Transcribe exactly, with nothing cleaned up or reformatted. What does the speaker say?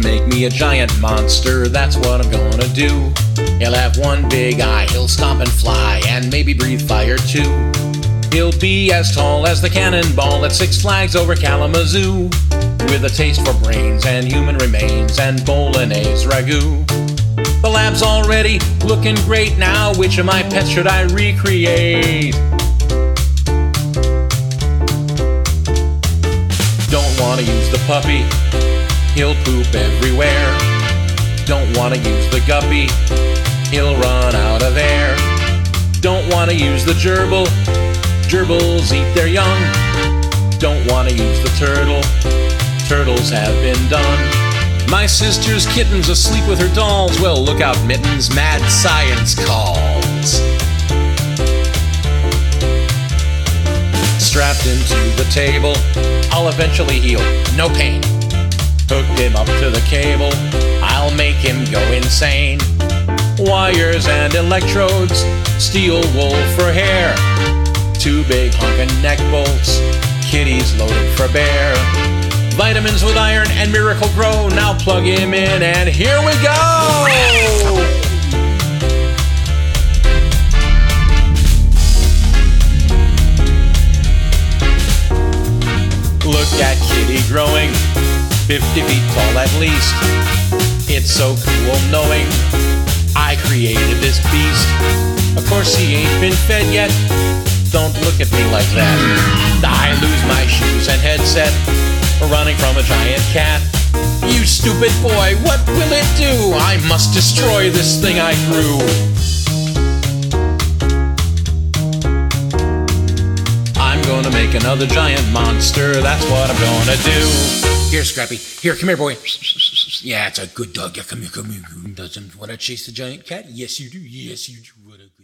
make me a giant monster, that's what I'm gonna do. He'll have one big eye, he'll stomp and fly, and maybe breathe fire too. He'll be as tall as the cannonball at Six Flags over Kalamazoo, with a taste for brains and human remains and bolognese ragu. The lab's already looking great now, which of my pets should I recreate? Don't wanna use the puppy, he'll poop everywhere. Don't wanna use the guppy, he'll run out of air. Don't wanna use the gerbil, gerbils eat their young. Don't wanna use the turtle, turtles have been done. My sister's kitten's asleep with her dolls, well look out mittens, mad science calls. Strapped into the table, I'll eventually heal, no pain. Hooked him up to the cable, I'll make him go insane. Wires and electrodes, steel wool for hair. Two big honkin' neck bolts, kitties loaded for bear. Vitamins with iron and Miracle Grow, now plug him in and here we go! Look at Kitty growing, fifty feet tall at least. It's so cool knowing I created this beast. Of course he ain't been fed yet, don't look at me like that. I lose my shoes and headset, running from a giant cat. You stupid boy, what will it do? I must destroy this thing I grew. I'm gonna make another giant monster, that's what I'm gonna do. Here, Scrappy. Here, come here, boy. Yeah, it's a good dog. Yeah, come here, come here. Doesn't want to chase the giant cat? Yes, you do. Yes, you do. What a